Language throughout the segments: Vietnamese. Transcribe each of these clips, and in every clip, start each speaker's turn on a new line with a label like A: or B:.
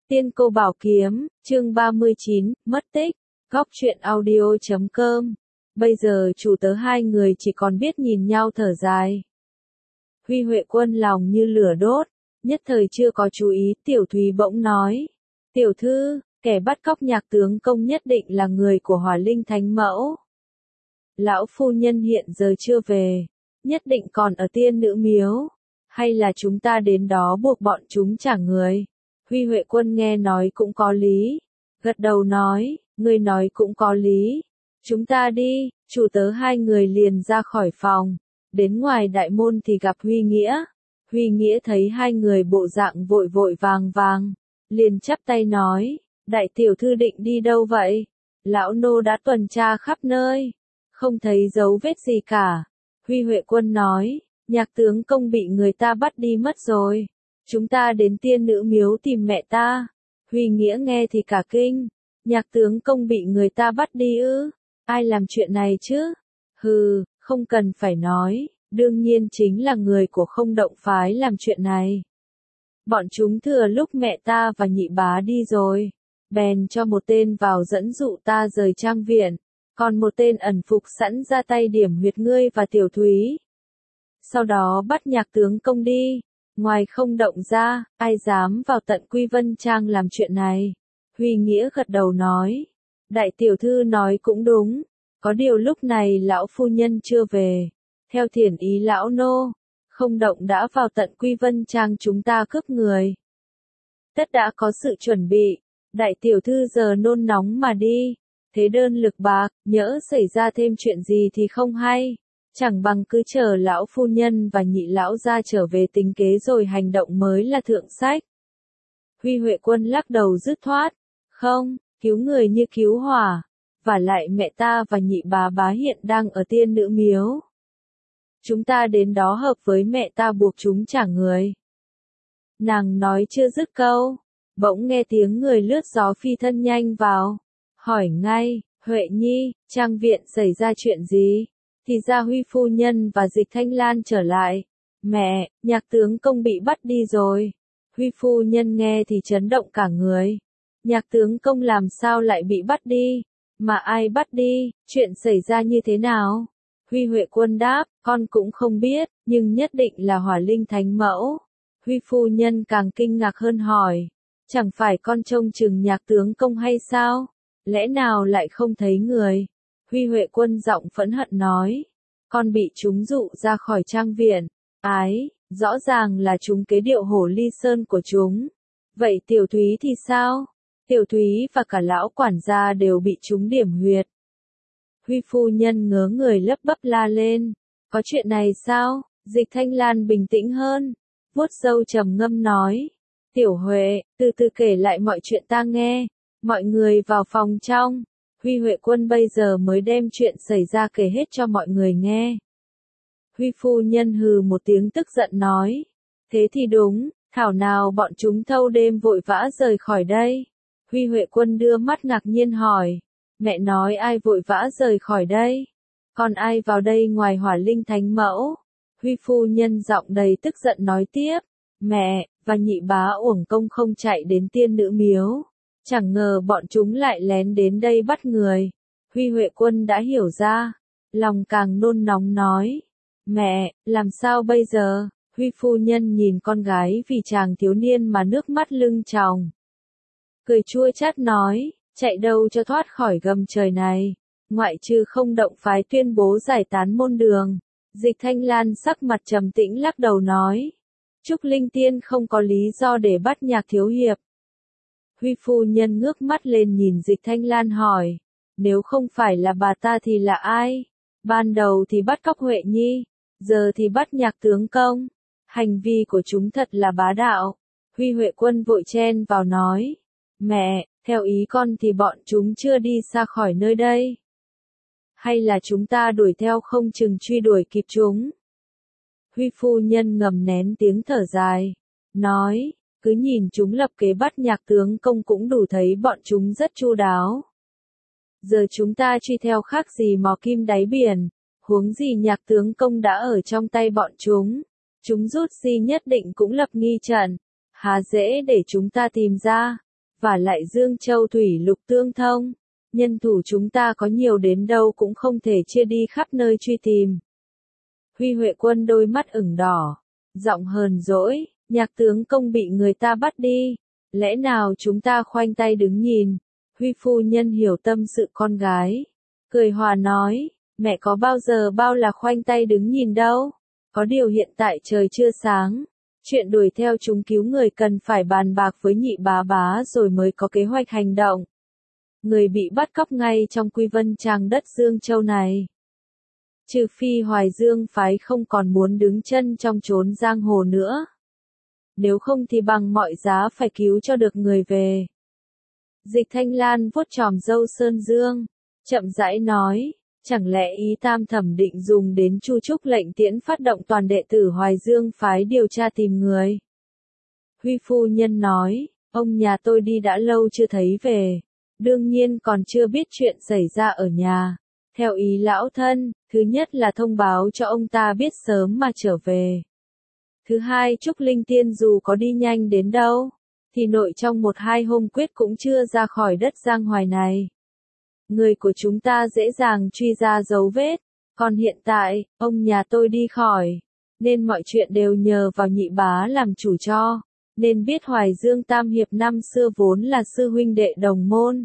A: Tiên Cô Bảo Kiếm, chương 39, mất tích, góc truyện audio.com. Bây giờ chủ tớ hai người chỉ còn biết nhìn nhau thở dài. Huy Huệ Quân lòng như lửa đốt, nhất thời chưa có chú ý, Tiểu Thúy bỗng nói. Tiểu thư, kẻ bắt cóc nhạc tướng công nhất định là người của Hỏa Linh Thánh Mẫu. Lão phu nhân hiện giờ chưa về, nhất định còn ở Tiên Nữ Miếu. Hay là chúng ta đến đó buộc bọn chúng trả người? Huy Huệ Quân nghe nói cũng có lý. Gật đầu nói, ngươi nói cũng có lý. Chúng ta đi, chủ tớ hai người liền ra khỏi phòng. Đến ngoài đại môn thì gặp Huy Nghĩa. Huy Nghĩa thấy hai người bộ dạng vội vội vàng vàng. Liền chắp tay nói, đại tiểu thư định đi đâu vậy? Lão nô đã tuần tra khắp nơi. Không thấy dấu vết gì cả. Huy Huệ Quân nói, nhạc tướng công bị người ta bắt đi mất rồi. Chúng ta đến Tiên Nữ Miếu tìm mẹ ta. Huy Nghĩa nghe thì cả kinh. Nhạc tướng công bị người ta bắt đi ư? Ai làm chuyện này chứ? Hừ, không cần phải nói. Đương nhiên chính là người của Không Động phái làm chuyện này. Bọn chúng thừa lúc mẹ ta và nhị bá đi rồi. Bèn cho một tên vào dẫn dụ ta rời trang viện. Còn một tên ẩn phục sẵn ra tay điểm huyệt ngươi và Tiểu Thúy. Sau đó bắt nhạc tướng công đi. Ngoài Không Động ra, ai dám vào tận Quy Vân Trang làm chuyện này? Huy Nghĩa gật đầu nói. Đại tiểu thư nói cũng đúng. Có điều lúc này lão phu nhân chưa về. Theo thiền ý lão nô, Không Động đã vào tận Quy Vân Trang chúng ta cướp người. Tất đã có sự chuẩn bị. Đại tiểu thư giờ nôn nóng mà đi. Thế đơn lực bạc, nhỡ xảy ra thêm chuyện gì thì không hay. Chẳng bằng cứ chờ lão phu nhân và nhị lão ra trở về tính kế rồi hành động mới là thượng sách. Huy Huệ Quân lắc đầu dứt khoát. Không, cứu người như cứu hỏa. Và lại mẹ ta và nhị bá hiện đang ở Tiên Nữ Miếu. Chúng ta đến đó hợp với mẹ ta buộc chúng trả người. Nàng nói chưa dứt câu. Bỗng nghe tiếng người lướt gió phi thân nhanh vào. Hỏi ngay, Huệ Nhi, trang viện xảy ra chuyện gì? Thì ra Huy phu nhân và Dịch Thanh Lan trở lại. Mẹ, nhạc tướng công bị bắt đi rồi. Huy phu nhân nghe thì chấn động cả người. Nhạc tướng công làm sao lại bị bắt đi? Mà ai bắt đi? Chuyện xảy ra như thế nào? Huy Huệ Quân đáp, con cũng không biết, nhưng nhất định là Hỏa Linh Thánh Mẫu. Huy phu nhân càng kinh ngạc hơn hỏi. Chẳng phải con trông chừng nhạc tướng công hay sao? Lẽ nào lại không thấy người? Huy Huệ Quân giọng phẫn hận nói. Con bị chúng dụ ra khỏi trang viện. Ái, rõ ràng là chúng kế điệu Hổ Ly Sơn của chúng. Vậy Tiểu Thúy thì sao? Tiểu Thúy và cả lão quản gia đều bị chúng điểm huyệt. Huy phu nhân ngớ người lấp bấp la lên. Có chuyện này sao? Dịch Thanh Lan bình tĩnh hơn. Vuốt râu trầm ngâm nói. Tiểu Huệ, từ từ kể lại mọi chuyện ta nghe. Mọi người vào phòng trong. Huy Huệ Quân bây giờ mới đem chuyện xảy ra kể hết cho mọi người nghe. Huy phu nhân hừ một tiếng tức giận nói. Thế thì đúng, thảo nào bọn chúng thâu đêm vội vã rời khỏi đây. Huy Huệ Quân đưa mắt ngạc nhiên hỏi. Mẹ nói ai vội vã rời khỏi đây? Còn ai vào đây ngoài Hỏa Linh Thánh Mẫu? Huy phu nhân giọng đầy tức giận nói tiếp. Mẹ, và nhị bá uổng công không chạy đến Tiên Nữ Miếu. Chẳng ngờ bọn chúng lại lén đến đây bắt người. Huy Huệ Quân đã hiểu ra. Lòng càng nôn nóng nói. Mẹ, làm sao bây giờ? Huy phu nhân nhìn con gái vì chàng thiếu niên mà nước mắt lưng tròng. Cười chua chát nói, chạy đâu cho thoát khỏi gầm trời này. Ngoại trừ Không Động phái tuyên bố giải tán môn đường. Dịch Thanh Lan sắc mặt trầm tĩnh lắc đầu nói. Trúc Linh Tiên không có lý do để bắt nhạc thiếu hiệp. Huy phu nhân ngước mắt lên nhìn Dịch Thanh Lan hỏi. Nếu không phải là bà ta thì là ai? Ban đầu thì bắt cóc Huệ Nhi. Giờ thì bắt nhạc tướng công. Hành vi của chúng thật là bá đạo. Huy Huệ Quân vội chen vào nói. Mẹ, theo ý con thì bọn chúng chưa đi xa khỏi nơi đây. Hay là chúng ta đuổi theo không chừng truy đuổi kịp chúng? Huy phu nhân ngầm nén tiếng thở dài. Nói, cứ nhìn chúng lập kế bắt nhạc tướng công cũng đủ thấy bọn chúng rất chu đáo. Giờ chúng ta truy theo khác gì mò kim đáy biển. Huống gì nhạc tướng công đã ở trong tay bọn chúng. Chúng rút gì nhất định cũng lập nghi trận. Há dễ để chúng ta tìm ra. Và lại Dương Châu thủy lục tương thông, nhân thủ chúng ta có nhiều đến đâu cũng không thể chia đi khắp nơi truy tìm. Huy Huệ Quân đôi mắt ửng đỏ, giọng hờn dỗi, Nhạc tướng công bị người ta bắt đi, lẽ nào chúng ta khoanh tay đứng nhìn? Huy phu nhân hiểu tâm sự con gái, cười hòa nói, mẹ có bao giờ bao là khoanh tay đứng nhìn đâu, có điều hiện tại trời chưa sáng, chuyện đuổi theo chúng cứu người cần phải bàn bạc với nhị bá bá rồi mới có kế hoạch hành động. Người bị bắt cóc ngay trong Quy Vân Trang đất Dương Châu này. Trừ phi Hoài Dương phái không còn muốn đứng chân trong chốn giang hồ nữa. Nếu không thì bằng mọi giá phải cứu cho được người về. Dịch Thanh Lan vuốt chòm râu sơn dương, chậm rãi nói, chẳng lẽ ý Tam Thẩm định dùng đến Chu Trúc lệnh tiễn phát động toàn đệ tử Hoài Dương phái điều tra tìm người. Huy phu nhân nói, ông nhà tôi đi đã lâu chưa thấy về, đương nhiên còn chưa biết chuyện xảy ra ở nhà. Theo ý lão thân, thứ nhất là thông báo cho ông ta biết sớm mà trở về. Thứ hai, Trúc Linh Tiên dù có đi nhanh đến đâu, thì nội trong 1-2 hôm quyết cũng chưa ra khỏi đất Giang Hoài này. Người của chúng ta dễ dàng truy ra dấu vết, còn hiện tại, ông nhà tôi đi khỏi, nên mọi chuyện đều nhờ vào nhị bá làm chủ cho, nên biết Hoài Dương Tam Hiệp năm xưa vốn là sư huynh đệ đồng môn.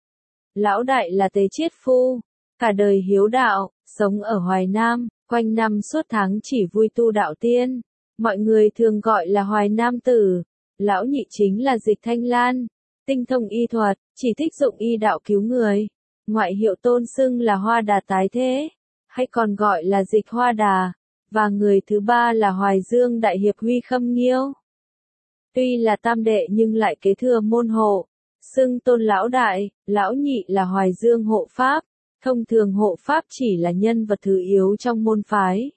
A: Lão đại là Tế Chiết Phu, cả đời hiếu đạo, sống ở Hoài Nam, quanh năm suốt tháng chỉ vui tu đạo tiên. Mọi người thường gọi là Hoài Nam Tử. Lão nhị chính là Dịch Thanh Lan, tinh thông y thuật, chỉ thích dụng y đạo cứu người. Ngoại hiệu tôn xưng là Hoa Đà tái thế, hay còn gọi là Dịch Hoa Đà. Và người thứ ba là Hoài Dương Đại Hiệp Huy Khâm Nghiêu. Tuy là tam đệ nhưng lại kế thừa môn hộ, xưng tôn lão đại, lão nhị là Hoài Dương hộ pháp. Thông thường hộ pháp chỉ là nhân vật thứ yếu trong môn phái.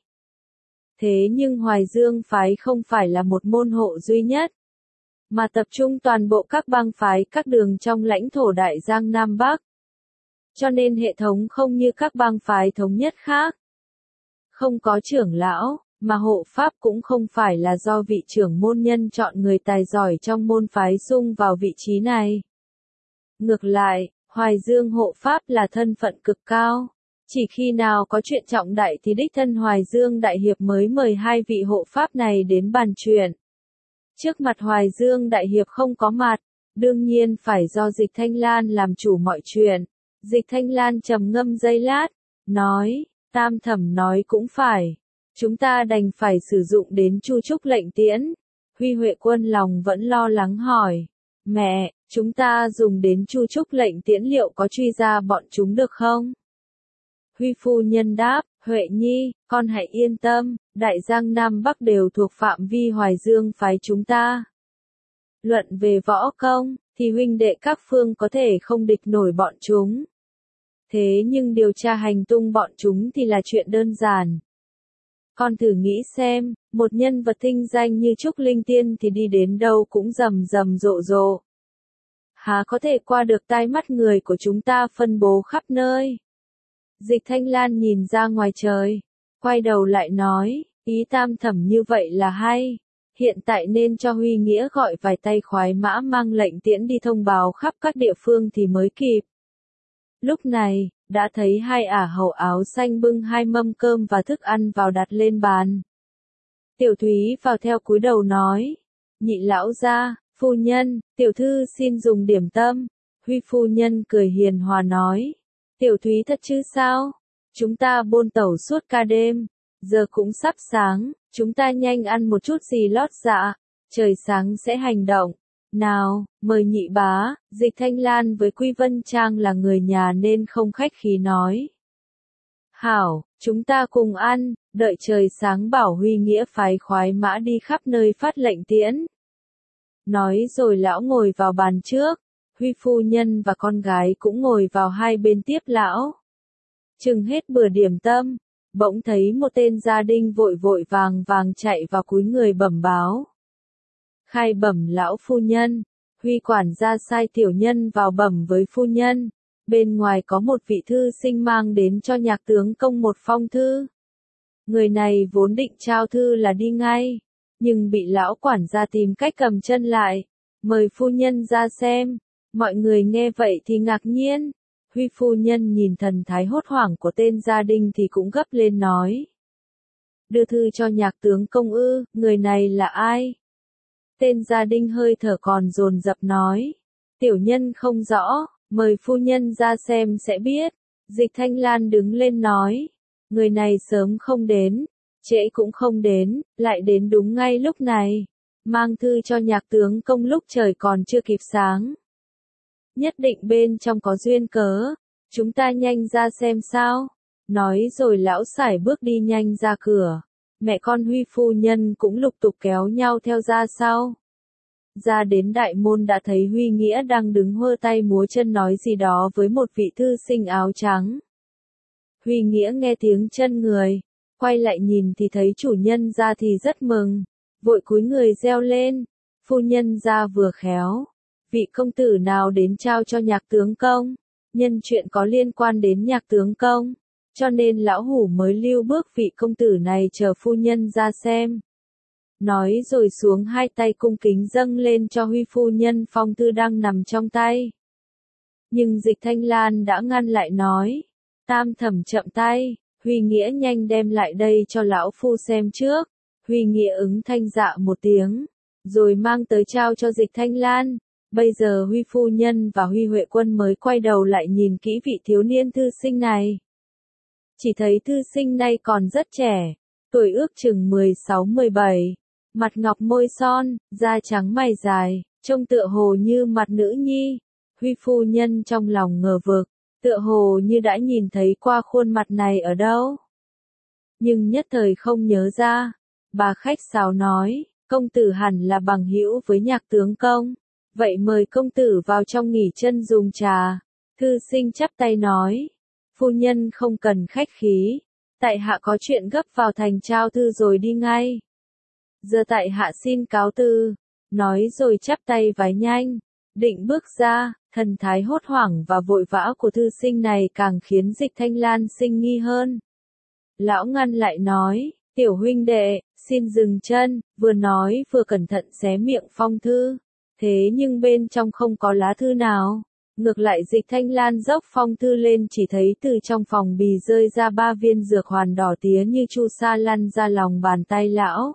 A: Thế nhưng Hoài Dương phái không phải là một môn hộ duy nhất, mà tập trung toàn bộ các bang phái các đường trong lãnh thổ Đại Giang Nam Bắc. Cho nên hệ thống không như các bang phái thống nhất khác. Không có trưởng lão, mà hộ pháp cũng không phải là do vị trưởng môn nhân chọn người tài giỏi trong môn phái xung vào vị trí này. Ngược lại, Hoài Dương hộ pháp là thân phận cực cao. Chỉ khi nào có chuyện trọng đại thì đích thân Hoài Dương Đại Hiệp mới mời hai vị hộ pháp này đến bàn chuyện. Trước mặt Hoài Dương Đại Hiệp không có mặt, đương nhiên phải do Dịch Thanh Lan làm chủ mọi chuyện. Dịch Thanh Lan trầm ngâm giây lát, nói, Tam Thẩm nói cũng phải. Chúng ta đành phải sử dụng đến Chu Trúc lệnh tiễn. Huy Huệ Quân lòng vẫn lo lắng hỏi, mẹ, chúng ta dùng đến Chu Trúc lệnh tiễn liệu có truy ra bọn chúng được không? Huy phu nhân đáp, Huệ Nhi, con hãy yên tâm, Đại Giang Nam Bắc đều thuộc phạm vi Hoài Dương phái chúng ta. Luận về võ công, thì huynh đệ các phương có thể không địch nổi bọn chúng. Thế nhưng điều tra hành tung bọn chúng thì là chuyện đơn giản. Con thử nghĩ xem, một nhân vật tinh danh như Trúc Linh Tiên thì đi đến đâu cũng rầm rầm rộ rộ. Há có thể qua được tai mắt người của chúng ta phân bố khắp nơi. Dịch Thanh Lan nhìn ra ngoài trời, quay đầu lại nói, ý Tam Thẩm như vậy là hay. Hiện tại nên cho Huy Nghĩa gọi vài tay khoái mã mang lệnh tiễn đi thông báo khắp các địa phương thì mới kịp. Lúc này, đã thấy hai ả hầu áo xanh bưng 2 mâm cơm và thức ăn vào đặt lên bàn. Tiểu Thúy vào theo cúi đầu nói, nhị lão gia, phu nhân, tiểu thư xin dùng điểm tâm. Huy phu nhân cười hiền hòa nói, Tiểu Thúy thật chứ sao? Chúng ta buôn tẩu suốt cả đêm, giờ cũng sắp sáng, chúng ta nhanh ăn một chút gì lót dạ, trời sáng sẽ hành động. Nào, mời nhị bá. Dịch Thanh Lan với Quy Vân Trang là người nhà nên không khách khí nói. Hảo, chúng ta cùng ăn, đợi trời sáng bảo Huy Nghĩa phái khoái mã đi khắp nơi phát lệnh tiễn. Nói rồi lão ngồi vào bàn trước, Huy phu nhân và con gái cũng ngồi vào hai bên tiếp lão. Chừng hết bữa điểm tâm, bỗng thấy một tên gia đình vội vội vàng vàng chạy vào cúi người bẩm báo. Khai bẩm lão phu nhân, Huy quản gia sai tiểu nhân vào bẩm với phu nhân, bên ngoài có một vị thư sinh mang đến cho nhạc tướng công một phong thư. Người này vốn định trao thư là đi ngay, nhưng bị lão quản gia tìm cách cầm chân lại, mời phu nhân ra xem. Mọi người nghe vậy thì ngạc nhiên. Huy phu nhân nhìn thần thái hốt hoảng của tên gia đình thì cũng gấp lên nói. Đưa thư cho Nhạc tướng công ư, người này là ai? Tên gia đình hơi thở còn dồn dập nói. Tiểu nhân không rõ, mời phu nhân ra xem sẽ biết. Dịch Thanh Lan đứng lên nói. Người này sớm không đến, trễ cũng không đến, lại đến đúng ngay lúc này. Mang thư cho Nhạc tướng công lúc trời còn chưa kịp sáng. Nhất định bên trong có duyên cớ, chúng ta nhanh ra xem sao. Nói rồi lão sải bước đi nhanh ra cửa. Mẹ con Huy phu nhân cũng lục tục kéo nhau theo ra sau. Ra đến đại môn đã thấy Huy Nghĩa đang đứng hơ tay múa chân nói gì đó với một vị thư sinh áo trắng. Huy Nghĩa nghe tiếng chân người, quay lại nhìn thì thấy chủ nhân ra thì rất mừng, vội cúi người reo lên, phu nhân ra vừa khéo, vị công tử nào đến trao cho Nhạc tướng công, nhân chuyện có liên quan đến Nhạc tướng công, cho nên lão hủ mới lưu bước vị công tử này chờ phu nhân ra xem. Nói rồi xuống hai tay cung kính dâng lên cho Huy phu nhân phong thư đang nằm trong tay. Nhưng Dịch Thanh Lan đã ngăn lại nói, Tam thẩm chậm tay, Huy Nghĩa nhanh đem lại đây cho lão phu xem trước. Huy Nghĩa ứng thanh dạ một tiếng, rồi mang tới trao cho Dịch Thanh Lan. Bây giờ Huy phu nhân và Huy Huệ Quân mới quay đầu lại nhìn kỹ vị thiếu niên thư sinh này. Chỉ thấy thư sinh này còn rất trẻ, tuổi ước chừng 16-17, mặt ngọc môi son, da trắng mày dài, trông tựa hồ như mặt nữ nhi. Huy phu nhân trong lòng ngờ vực, tựa hồ như đã nhìn thấy qua khuôn mặt này ở đâu. Nhưng nhất thời không nhớ ra, bà khách sáo nói, công tử hẳn là bằng hữu với Nhạc tướng công, vậy mời công tử vào trong nghỉ chân dùng trà. Thư sinh chắp tay nói, phu nhân không cần khách khí, tại hạ có chuyện gấp vào thành trao thư rồi đi ngay. Giờ tại hạ xin cáo từ, nói rồi chắp tay vái nhanh, định bước ra, thần thái hốt hoảng và vội vã của thư sinh này càng khiến Dịch Thanh Lan sinh nghi hơn. Lão ngăn lại nói, tiểu huynh đệ, xin dừng chân, vừa nói vừa cẩn thận xé miệng phong thư, thế nhưng bên trong không có lá thư nào. Ngược lại Dịch Thanh Lan dốc phong thư lên chỉ thấy từ trong phòng bì rơi ra 3 viên dược hoàn đỏ tía như chu sa lăn ra lòng bàn tay lão.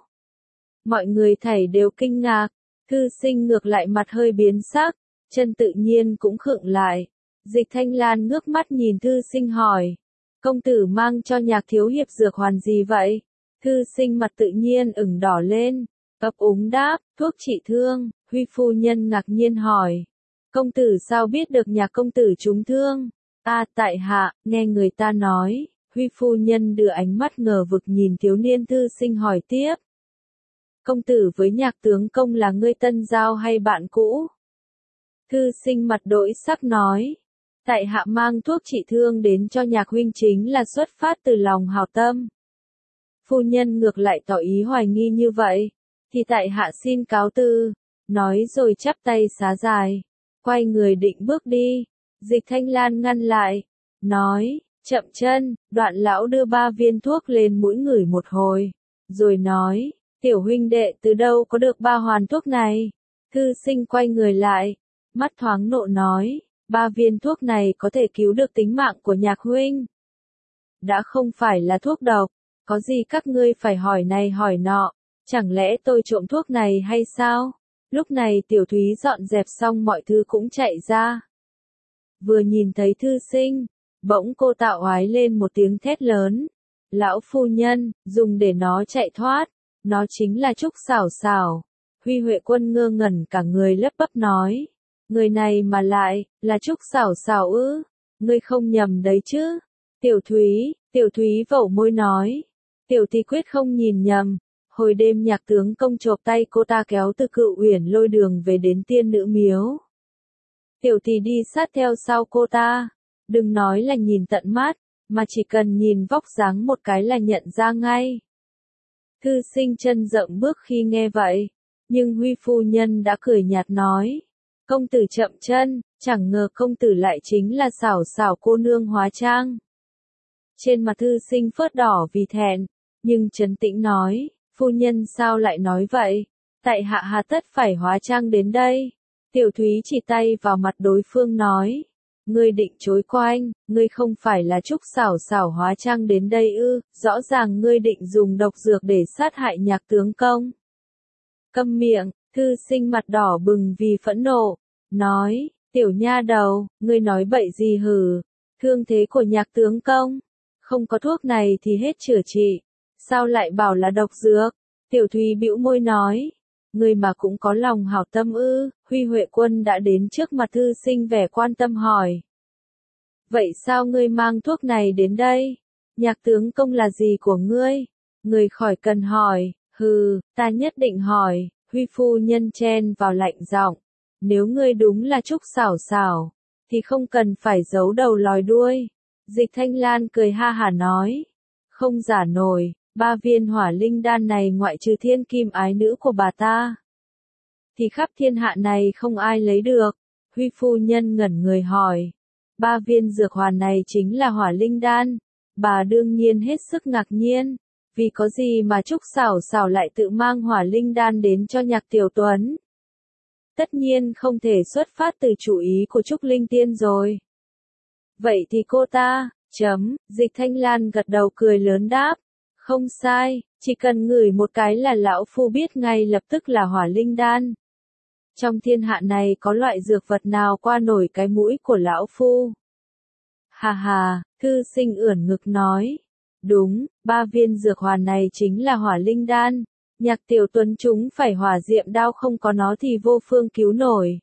A: Mọi người thảy đều kinh ngạc, thư sinh ngược lại mặt hơi biến sắc, chân tự nhiên cũng khựng lại. Dịch Thanh Lan ngước mắt nhìn thư sinh hỏi, công tử mang cho Nhạc thiếu hiệp dược hoàn gì vậy? Thư sinh mặt tự nhiên ửng đỏ lên, ấp úng đáp, thuốc trị thương. Huy phu nhân ngạc nhiên hỏi, công tử sao biết được Nhạc công tử trúng thương? Tại hạ, nghe người ta nói. Huy phu nhân đưa ánh mắt ngờ vực nhìn thiếu niên thư sinh hỏi tiếp. Công tử với Nhạc tướng công là ngươi tân giao hay bạn cũ? Thư sinh mặt đổi sắc nói, tại hạ mang thuốc trị thương đến cho Nhạc huynh chính là xuất phát từ lòng hảo tâm. Phu nhân ngược lại tỏ ý hoài nghi như vậy, thì tại hạ xin cáo từ, nói rồi chắp tay xá dài, quay người định bước đi. Dịch Thanh Lan ngăn lại, nói, chậm chân. Đoạn lão đưa 3 viên thuốc lên mũi ngửi một hồi, rồi nói, tiểu huynh đệ từ đâu có được 3 hoàn thuốc này? Thư sinh quay người lại, mắt thoáng nộ nói, 3 viên thuốc này có thể cứu được tính mạng của Nhạc huynh. Đã không phải là thuốc độc, có gì các ngươi phải hỏi này hỏi nọ, chẳng lẽ tôi trộm thuốc này hay sao? Lúc này Tiểu Thúy dọn dẹp xong mọi thứ cũng chạy ra. Vừa nhìn thấy thư sinh, bỗng cô tạo oái lên một tiếng thét lớn. Lão phu nhân, dùng để nó chạy thoát, nó chính là Trúc Xảo Xảo. Huy Huệ Quân ngơ ngẩn cả người lắp bắp nói, người này mà lại, là Trúc Xảo Xảo ư? Ngươi không nhầm đấy chứ? Tiểu Thúy vẩu môi nói, tiểu thì quyết không nhìn nhầm. Hồi đêm Nhạc tướng công chộp tay cô ta kéo từ Cự Uyển Lôi Đường về đến Tiên Nữ Miếu. Tiểu thì đi sát theo sau cô ta, đừng nói là nhìn tận mắt, mà chỉ cần nhìn vóc dáng một cái là nhận ra ngay. Thư sinh chân rộng bước khi nghe vậy, nhưng Huy phu nhân đã cười nhạt nói, công tử chậm chân, chẳng ngờ công tử lại chính là Xảo Xảo cô nương hóa trang. Trên mặt thư sinh phớt đỏ vì thẹn, nhưng trấn tĩnh nói, phu nhân sao lại nói vậy? Tại hạ hà tất phải hóa trang đến đây? Tiểu Thúy chỉ tay vào mặt đối phương nói. Ngươi định chối quanh, ngươi không phải là Trúc Xảo Xảo hóa trang đến đây ư, rõ ràng ngươi định dùng độc dược để sát hại Nhạc tướng công. Câm miệng, thư sinh mặt đỏ bừng vì phẫn nộ, nói, tiểu nha đầu, ngươi nói bậy gì hử, thương thế của Nhạc tướng công, không có thuốc này thì hết chữa trị, sao lại bảo là độc dược, Tiểu Thúy bĩu môi nói. Ngươi mà cũng có lòng hảo tâm ư, Huy Huệ Quân đã đến trước mặt thư sinh vẻ quan tâm hỏi. Vậy sao ngươi mang thuốc này đến đây? Nhạc tướng công là gì của ngươi? Ngươi khỏi cần hỏi, hừ, ta nhất định hỏi, Huy phu nhân chen vào lạnh giọng. Nếu ngươi đúng là Trúc Xảo Xảo, thì không cần phải giấu đầu lòi đuôi. Dịch Thanh Lan cười ha hả nói. Không giả nổi. 3 viên hỏa linh đan này ngoại trừ thiên kim ái nữ của bà ta, thì khắp thiên hạ này không ai lấy được. Huy phu nhân ngẩn người hỏi. 3 viên dược hoàn này chính là hỏa linh đan. Bà đương nhiên hết sức ngạc nhiên. Vì có gì mà Trúc Xảo Xảo lại tự mang hỏa linh đan đến cho Nhạc Tiểu Tuấn? Tất nhiên không thể xuất phát từ chủ ý của Trúc Linh Tiên rồi. Vậy thì cô ta, Dịch Thanh Lan gật đầu cười lớn đáp. Không sai, chỉ cần ngửi một cái là lão phu biết ngay lập tức là hỏa linh đan. Trong thiên hạ này có loại dược vật nào qua nổi cái mũi của lão phu? Hà hà, thư sinh ưỡn ngực nói. Đúng, 3 viên dược hoàn này chính là hỏa linh đan. Nhạc Tiểu Tuấn chúng phải hỏa diệm đao, không có nó thì vô phương cứu nổi.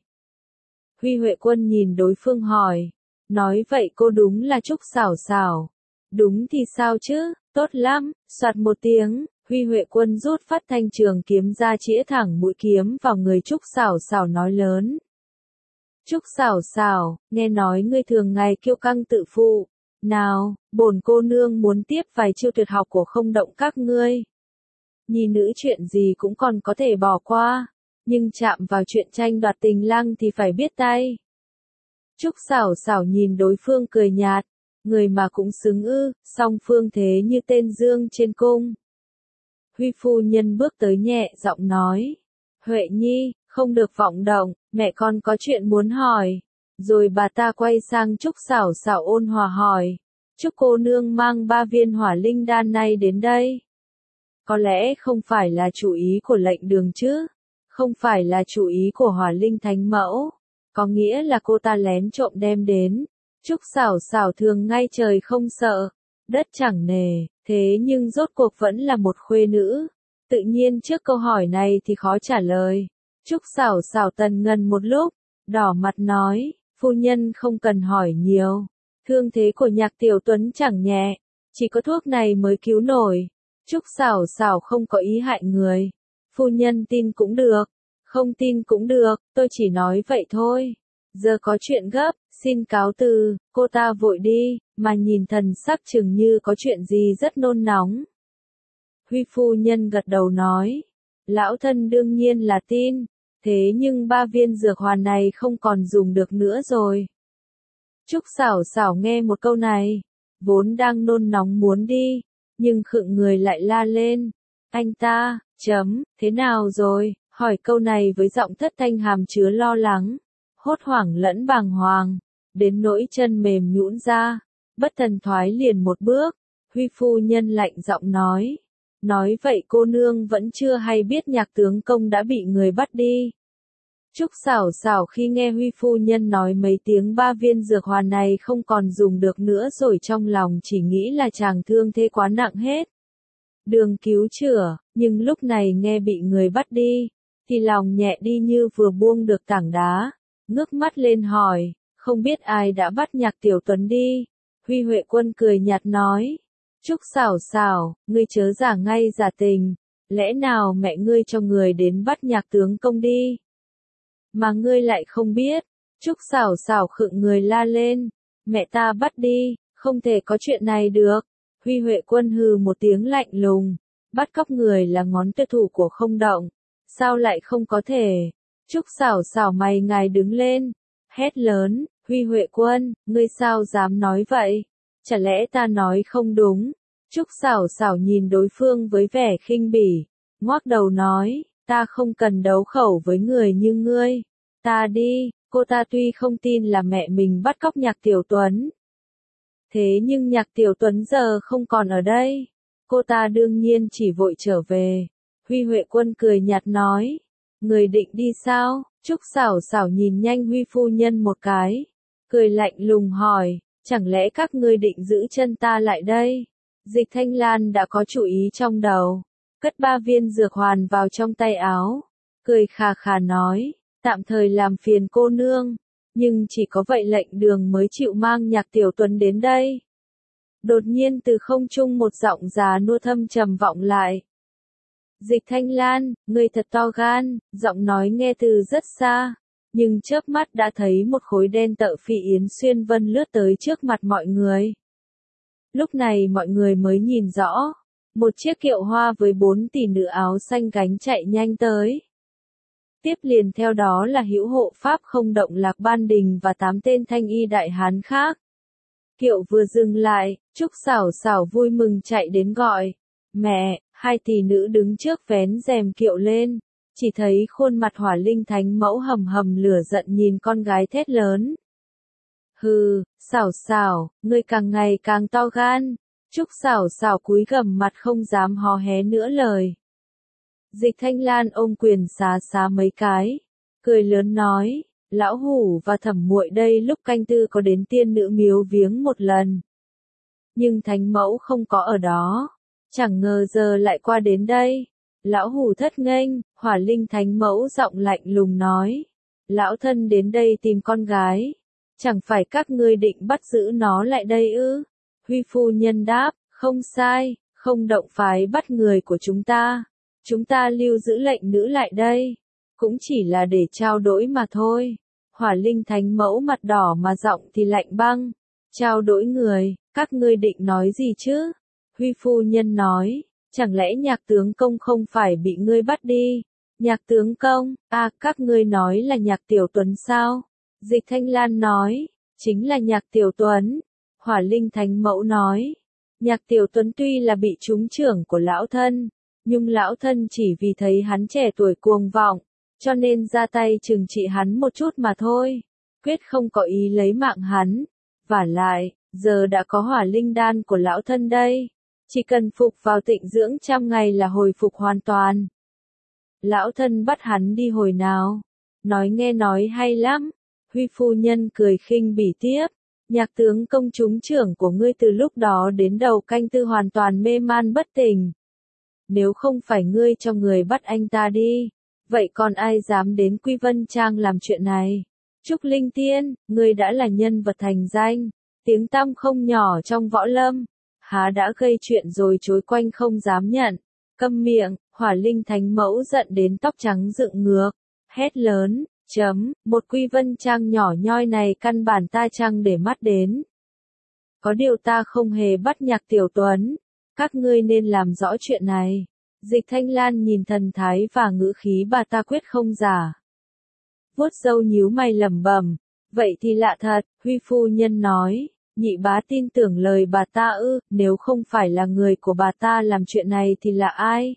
A: Huy Huệ Quân nhìn đối phương hỏi. Nói vậy cô đúng là Trúc Xảo Xảo. Đúng thì sao chứ? Tốt lắm, soạt một tiếng, Huy Huệ Quân rút phát thanh trường kiếm ra chĩa thẳng mũi kiếm vào người Trúc Xảo Xảo nói lớn. Trúc Xảo Xảo, nghe nói ngươi thường ngày kiêu căng tự phụ. Nào, bổn cô nương muốn tiếp vài chiêu tuyệt học của Không Động các ngươi. Nhi nữ chuyện gì cũng còn có thể bỏ qua, nhưng chạm vào chuyện tranh đoạt tình lăng thì phải biết tay. Trúc Xảo Xảo nhìn đối phương cười nhạt. Người mà cũng xứng ư, song phương thế như tên dương trên cung. Huy phu nhân bước tới nhẹ giọng nói. Huệ Nhi, không được vọng động, mẹ con có chuyện muốn hỏi. Rồi bà ta quay sang Trúc Xảo Xảo ôn hòa hỏi. Trúc cô nương mang 3 viên hỏa linh đan này đến đây. Có lẽ không phải là chủ ý của lệnh đường chứ? Không phải là chủ ý của hỏa linh thánh mẫu? Có nghĩa là cô ta lén trộm đem đến. Trúc Xảo Xảo thường ngay trời không sợ, đất chẳng nề, thế nhưng rốt cuộc vẫn là một khuê nữ. Tự nhiên trước câu hỏi này thì khó trả lời. Trúc Xảo Xảo tần ngần một lúc, đỏ mặt nói, phu nhân không cần hỏi nhiều. Thương thế của Nhạc Tiểu Tuấn chẳng nhẹ, chỉ có thuốc này mới cứu nổi. Trúc Xảo Xảo không có ý hại người. Phu nhân tin cũng được, không tin cũng được, tôi chỉ nói vậy thôi. Giờ có chuyện gấp, xin cáo từ, cô ta vội đi, mà nhìn thần sắc chừng như có chuyện gì rất nôn nóng. Huy phu nhân gật đầu nói, lão thân đương nhiên là tin, thế nhưng 3 viên dược hoàn này không còn dùng được nữa rồi. Trúc Xảo Xảo nghe một câu này, vốn đang nôn nóng muốn đi, nhưng khựng người lại la lên. Anh ta, thế nào rồi, hỏi câu này với giọng thất thanh hàm chứa lo lắng, hốt hoảng lẫn bàng hoàng, đến nỗi chân mềm nhũn ra, bất thần thoái liền một bước. Huy phu nhân lạnh giọng nói. Nói vậy cô nương vẫn chưa hay biết Nhạc tướng công đã bị người bắt đi. Trúc Xảo Xảo khi nghe Huy phu nhân nói mấy tiếng 3 viên dược hoàn này không còn dùng được nữa rồi trong lòng chỉ nghĩ là chàng thương thế quá nặng hết. Đường cứu chữa, nhưng lúc này nghe bị người bắt đi, thì lòng nhẹ đi như vừa buông được tảng đá. Ngước mắt lên hỏi, không biết ai đã bắt Nhạc Tiểu Tuấn đi. Huy Huệ Quân cười nhạt nói. Trúc Xảo Xảo, ngươi chớ giả ngay giả tình, lẽ nào mẹ ngươi cho người đến bắt Nhạc tướng công đi? Mà ngươi lại không biết. Trúc Xảo Xảo khựng người la lên, mẹ ta bắt đi, không thể có chuyện này được. Huy Huệ Quân hừ một tiếng lạnh lùng, bắt cóc người là ngón tuyệt thủ của Không Động, sao lại không có thể? Trúc Xảo Xảo mày ngài đứng lên, hét lớn, Huy Huệ Quân, ngươi sao dám nói vậy? Chả lẽ ta nói không đúng? Trúc Xảo Xảo nhìn đối phương với vẻ khinh bỉ, ngoác đầu nói, ta không cần đấu khẩu với người như ngươi, ta đi, cô ta tuy không tin là mẹ mình bắt cóc Nhạc Tiểu Tuấn. Thế nhưng Nhạc Tiểu Tuấn giờ không còn ở đây. Cô ta đương nhiên chỉ vội trở về. Huy Huệ Quân cười nhạt nói. Người định đi sao? Trúc Sảo Sảo nhìn nhanh Huy phu nhân một cái. Cười lạnh lùng hỏi. Chẳng lẽ các ngươi định giữ chân ta lại đây? Dịch Thanh Lan đã có chủ ý trong đầu. Cất 3 viên dược hoàn vào trong tay áo. Cười khà khà nói. Tạm thời làm phiền cô nương. Nhưng chỉ có vậy lệnh đường mới chịu mang Nhạc Tiểu Tuấn đến đây. Đột nhiên từ không trung một giọng già nua thâm trầm vọng lại. Dịch Thanh Lan, ngươi thật to gan, giọng nói nghe từ rất xa. Nhưng chớp mắt đã thấy một khối đen tợ Phi Yến Xuyên Vân lướt tới trước mặt mọi người. Lúc này mọi người mới nhìn rõ. Một chiếc kiệu hoa với 4 tỷ nữ áo xanh gánh chạy nhanh tới. Tiếp liền theo đó là hữu hộ pháp không động Lạc Ban Đình và 8 tên thanh y đại hán khác. Kiệu vừa dừng lại, Trúc Sảo Sảo vui mừng chạy đến gọi. Mẹ, 2 tỷ nữ đứng trước vén rèm kiệu lên. Chỉ thấy khuôn mặt Hỏa Linh Thánh Mẫu hầm hầm lửa giận nhìn con gái thét lớn. Hừ, Sảo Sảo, ngươi càng ngày càng to gan. Trúc Sảo Sảo cúi gằm mặt không dám hò hé nữa lời. Dịch Thanh Lan ôm quyền xá xá mấy cái, cười lớn nói, lão hủ và thẩm muội đây lúc canh tư có đến tiên nữ miếu viếng một lần. Nhưng thánh mẫu không có ở đó, chẳng ngờ giờ lại qua đến đây. Lão hủ thất nghênh, Hỏa Linh Thánh Mẫu giọng lạnh lùng nói. Lão thân đến đây tìm con gái. Chẳng phải các ngươi định bắt giữ nó lại đây ư? Huy phu nhân đáp, không sai, không động phái bắt người của chúng ta. Chúng ta lưu giữ lệnh nữ lại đây. Cũng chỉ là để trao đổi mà thôi. Hỏa Linh Thánh Mẫu mặt đỏ mà giọng thì lạnh băng. Trao đổi người, các ngươi định nói gì chứ? Huy phu nhân nói. Chẳng lẽ Nhạc tướng công không phải bị ngươi bắt đi? Nhạc tướng công, các ngươi nói là Nhạc Tiểu Tuấn sao? Dịch Thanh Lan nói, chính là Nhạc Tiểu Tuấn. Hỏa Linh Thánh Mẫu nói, Nhạc Tiểu Tuấn tuy là bị trúng trưởng của lão thân, nhưng lão thân chỉ vì thấy hắn trẻ tuổi cuồng vọng, cho nên ra tay trừng trị hắn một chút mà thôi, quyết không có ý lấy mạng hắn. Vả lại, giờ đã có Hỏa Linh đan của lão thân đây. Chỉ cần phục vào tịnh dưỡng 100 ngày là hồi phục hoàn toàn. Lão thân bắt hắn đi hồi nào? Nói nghe nói hay lắm. Huy phu nhân cười khinh bỉ tiếp. Nhạc tướng công trúng trưởng của ngươi từ lúc đó đến đầu canh tư hoàn toàn mê man bất tỉnh. Nếu không phải ngươi cho người bắt anh ta đi, vậy còn ai dám đến Quy Vân Trang làm chuyện này? Trúc Linh Tiên, ngươi đã là nhân vật thành danh, tiếng tăm không nhỏ trong võ lâm. Há đã gây chuyện rồi chối quanh không dám nhận. Câm miệng, Hỏa Linh Thánh Mẫu giận đến tóc trắng dựng ngược. Hét lớn, một Quy Vân Trang nhỏ nhoi này căn bản ta chẳng để mắt đến. Có điều ta không hề bắt Nhạc Tiểu Tuấn. Các ngươi nên làm rõ chuyện này. Dịch Thanh Lan nhìn thần thái và ngữ khí bà ta quyết không giả. Vuốt râu nhíu mày lẩm bẩm. Vậy thì lạ thật, Huy phu nhân nói. Nhị bá tin tưởng lời bà ta ư, nếu không phải là người của bà ta làm chuyện này thì là ai?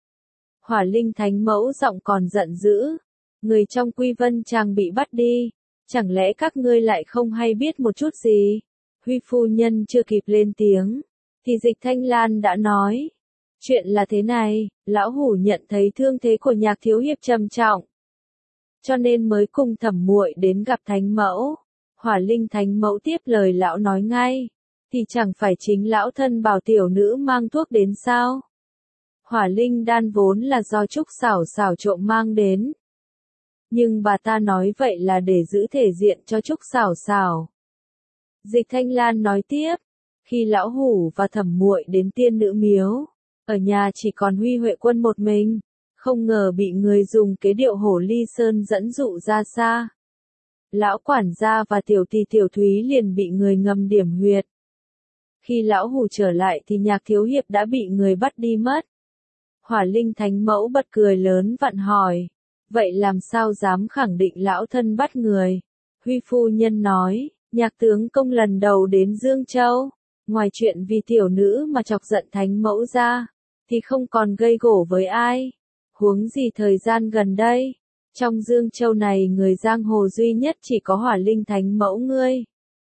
A: Hỏa Linh Thánh Mẫu giọng còn giận dữ. Người trong Quy Vân Trang bị bắt đi. Chẳng lẽ các ngươi lại không hay biết một chút gì? Huy phu nhân chưa kịp lên tiếng. Thì Dịch Thanh Lan đã nói. Chuyện là thế này, lão hủ nhận thấy thương thế của Nhạc thiếu hiệp trầm trọng. Cho nên mới cùng thẩm muội đến gặp Thánh Mẫu. Hỏa Linh Thánh Mẫu tiếp lời lão nói ngay. Thì chẳng phải chính lão thân bảo tiểu nữ mang thuốc đến sao? Hỏa Linh đan vốn là do Trúc Sảo Sảo trộm mang đến. Nhưng bà ta nói vậy là để giữ thể diện cho Trúc Sảo Sảo. Dịch Thanh Lan nói tiếp. Khi lão hủ và thẩm muội đến tiên nữ miếu, ở nhà chỉ còn Huy Huệ Quân một mình. Không ngờ bị người dùng kế điệu hổ ly sơn dẫn dụ ra xa. Lão quản gia và tiểu tỷ tiểu thúy liền bị người ngầm điểm huyệt. Khi lão hủ trở lại thì Nhạc thiếu hiệp đã bị người bắt đi mất. Hỏa Linh Thánh Mẫu bật cười lớn vặn hỏi. Vậy làm sao dám khẳng định lão thân bắt người? Huy phu nhân nói, Nhạc tướng công lần đầu đến Dương Châu. Ngoài chuyện vì tiểu nữ mà chọc giận Thánh Mẫu ra, thì không còn gây gổ với ai. Huống gì thời gian gần đây, Trong Dương Châu này người giang hồ duy nhất chỉ có Hỏa Linh Thánh Mẫu ngươi.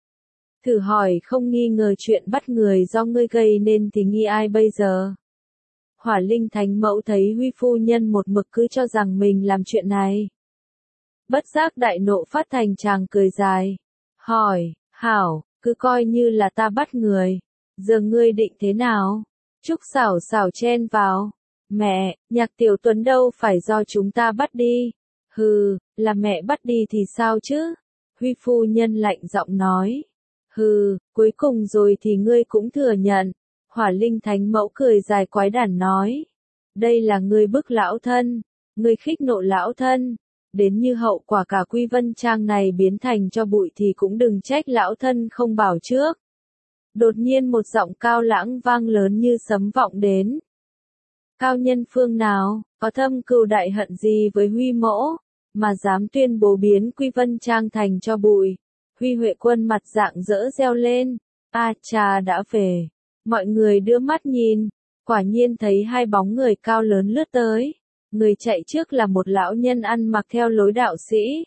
A: Thử hỏi không nghi ngờ chuyện bắt người do ngươi gây nên thì nghi ai bây giờ? Hỏa Linh Thánh Mẫu thấy Huy phu nhân một mực cứ cho rằng mình làm chuyện này. Bất giác đại nộ phát thành tràng cười dài. Hỏi, hảo, cứ coi như là ta bắt người. Giờ ngươi định thế nào? Trúc Xảo Xảo chen vào. Mẹ, Nhạc Tiểu Tuấn đâu phải do chúng ta bắt đi. Hừ, là mẹ bắt đi thì sao chứ? Huy phu nhân lạnh giọng nói. Hừ, cuối cùng rồi thì ngươi cũng thừa nhận. Hỏa Linh Thánh Mẫu cười dài quái đản nói. Đây là ngươi bức lão thân. Ngươi khích nộ lão thân. Đến như hậu quả cả Quy Vân Trang này biến thành cho bụi thì cũng đừng trách lão thân không bảo trước. Đột nhiên một giọng cao lãng vang lớn như sấm vọng đến. Cao nhân phương nào, có thâm cừu đại hận gì với Huy mỗ, mà dám tuyên bố biến Quy Vân Trang thành cho bụi. Huy Huệ Quân mặt rạng rỡ reo lên. A cha đã về. Mọi người đưa mắt nhìn. Quả nhiên thấy hai bóng người cao lớn lướt tới. Người chạy trước là một lão nhân ăn mặc theo lối đạo sĩ.